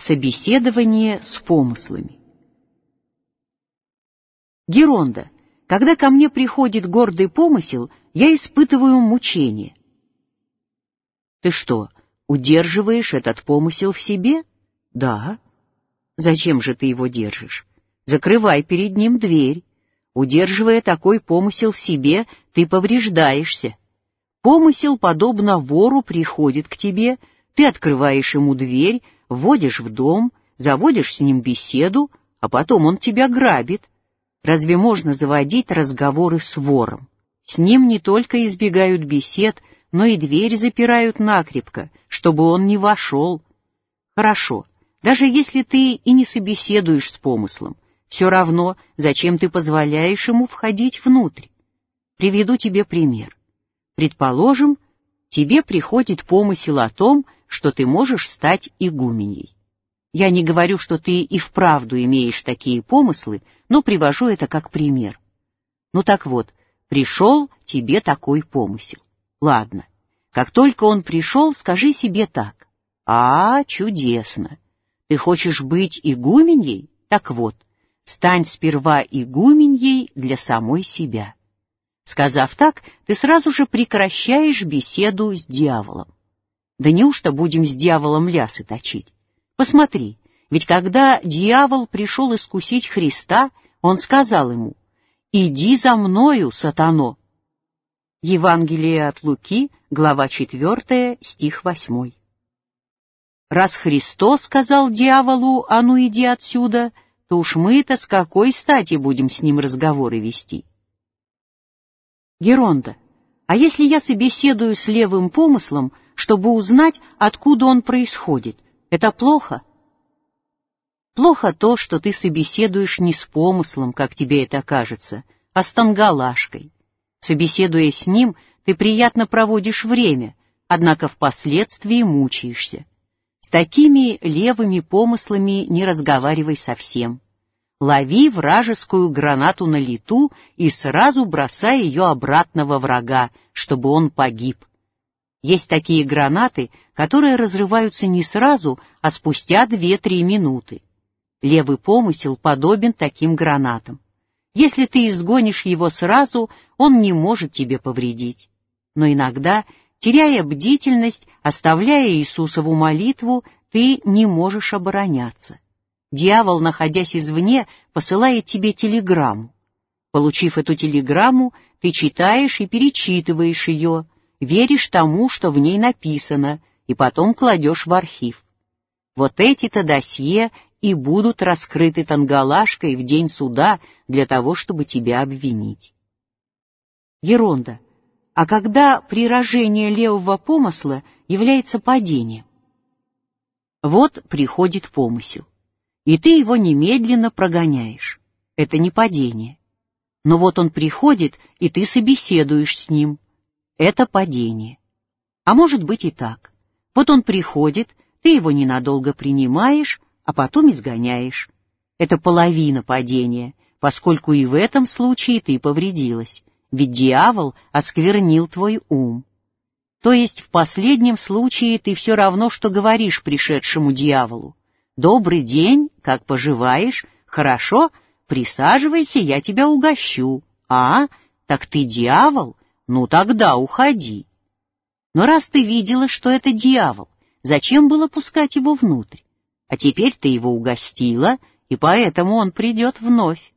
Собеседование с помыслами. Геронда, когда ко мне приходит гордый помысел, я испытываю мучение. Ты что, удерживаешь этот помысел в себе? Да. Зачем же ты его держишь? Закрывай перед ним дверь. Удерживая такой помысел в себе, ты повреждаешься. Помысел, подобно вору, приходит к тебе, ты открываешь ему дверь, вводишь в дом, заводишь с ним беседу, а потом он тебя грабит. Разве можно заводить разговоры с вором? С ним не только избегают бесед, но и дверь запирают накрепко, чтобы он не вошел. Хорошо, даже если ты и не собеседуешь с помыслом, все равно, зачем ты позволяешь ему входить внутрь? Приведу тебе пример. Предположим, тебе приходит помысел о том, что ты можешь стать игуменей. Я не говорю, что ты и вправду имеешь такие помыслы, но привожу это как пример. Ну так вот, пришел тебе такой помысел. Ладно, как только он пришел, скажи себе так. Чудесно. Ты хочешь быть игуменей? Так вот, стань сперва игуменей для самой себя. Сказав так, ты сразу же прекращаешь беседу с дьяволом. Да неужто будем с дьяволом лясы точить? Посмотри, ведь когда дьявол пришел искусить Христа, он сказал ему: «Иди за мною, сатано». Евангелие от Луки, глава 4, стих 8. Раз Христос сказал дьяволу: «А ну иди отсюда», то уж мы-то с какой стати будем с ним разговоры вести? Геронда, а если я собеседую с левым помыслом, чтобы узнать, откуда он происходит, это плохо? Плохо то, что ты собеседуешь не с помыслом, как тебе это кажется, а с тангалашкой. Собеседуя с ним, ты приятно проводишь время, однако впоследствии мучаешься. С такими левыми помыслами не разговаривай совсем. Лови вражескую гранату на лету и сразу бросай ее обратно во врага, чтобы он погиб. Есть такие гранаты, которые разрываются не сразу, а спустя 2-3 минуты. Левый помысел подобен таким гранатам. Если ты изгонишь его сразу, он не может тебе повредить. Но иногда, теряя бдительность, оставляя Иисусову молитву, ты не можешь обороняться. Дьявол, находясь извне, посылает тебе телеграмму. Получив эту телеграмму, ты читаешь и перечитываешь ее, веришь тому, что в ней написано, и потом кладешь в архив. Вот эти-то досье и будут раскрыты тангалашкой в день суда для того, чтобы тебя обвинить. Геронда, а когда прирожение левого помысла является падением? Вот приходит помысел, и ты его немедленно прогоняешь. Это не падение. Но вот он приходит, и ты собеседуешь с ним. Это падение. А может быть и так. Вот он приходит, ты его ненадолго принимаешь, а потом изгоняешь. Это половина падения, поскольку и в этом случае ты повредилась, ведь дьявол осквернил твой ум. То есть в последнем случае ты все равно, что говоришь пришедшему дьяволу: «Добрый день, как поживаешь? Хорошо, присаживайся, я тебя угощу. Так ты дьявол? Ну тогда уходи». Но раз ты видела, что это дьявол, зачем было пускать его внутрь? А теперь ты его угостила, и поэтому он придет вновь.